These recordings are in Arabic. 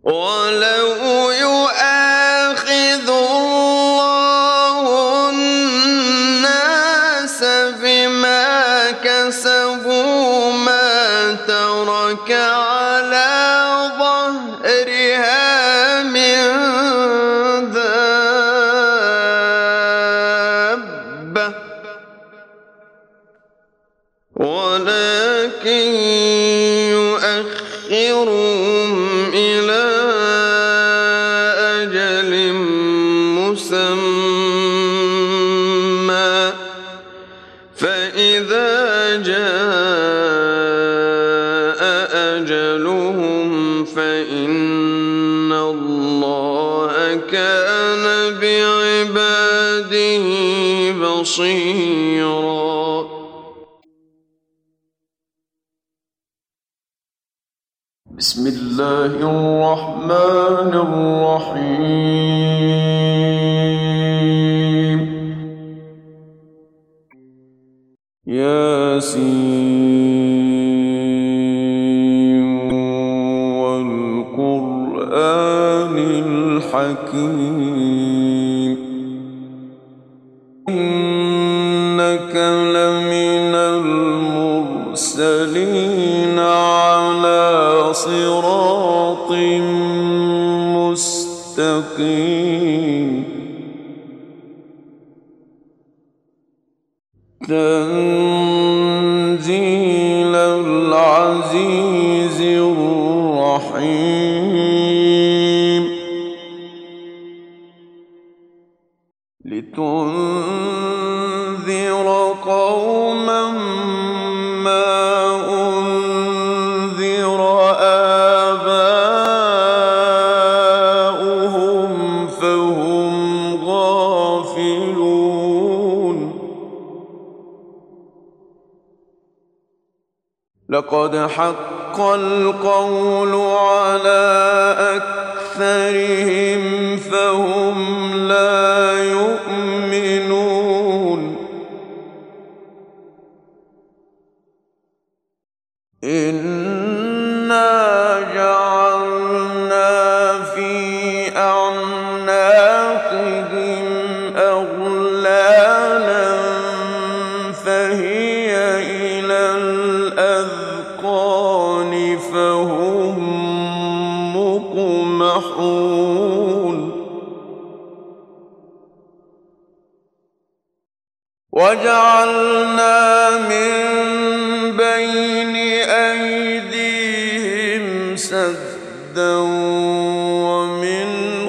ولو يؤاخذ الله الناس بما كسبوا ما ترك على ظهرها من دابة ولكن يؤخرهم إلى أجل مسمى فإذا جاء أجلهم فإن الله كان بعباده بصيرا. بسم الله الرحمن الرحيم. ياسين والقرآن الحكيم إنك لمن المرسلين على صراط مستقيم تنزيل العزيز الرحيم لتنذر قوما ما أنذر آباؤهم فهم غافلون لقد حق القول على أكثرهم فهم لا يؤمنون إنا جعلنا في أعناقهم أغلالا فهي إلى الأذقان فهم مقمحون وجعلنا من بين أيديهم سدا ومن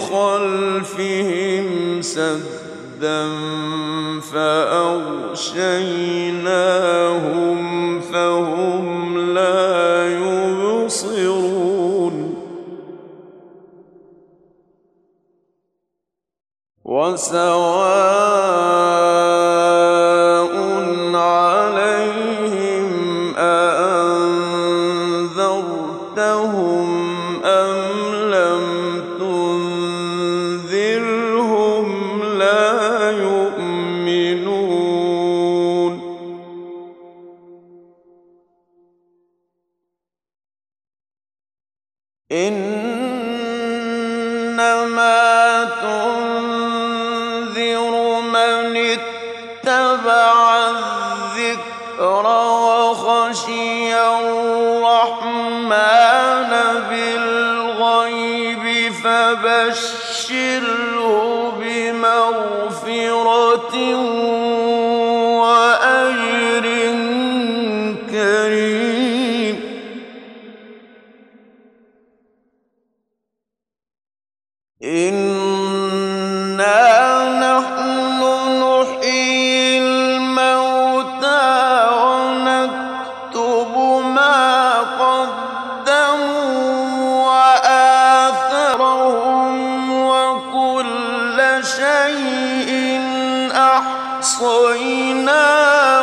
خلفهم سدا فأغشيناهم فهم لا يبصرون وسواء عليهم أأنذرتهم أم لم تنذرهم لا يؤمنون إنما تنذر من اتبع الذكر وخشي الرحمن بالغيب فبشره بمغفرة وأجر كريم إنا نحن نحيي الموتى ونكتب ما قدموا وآثارهم وكل شيء أحصيناه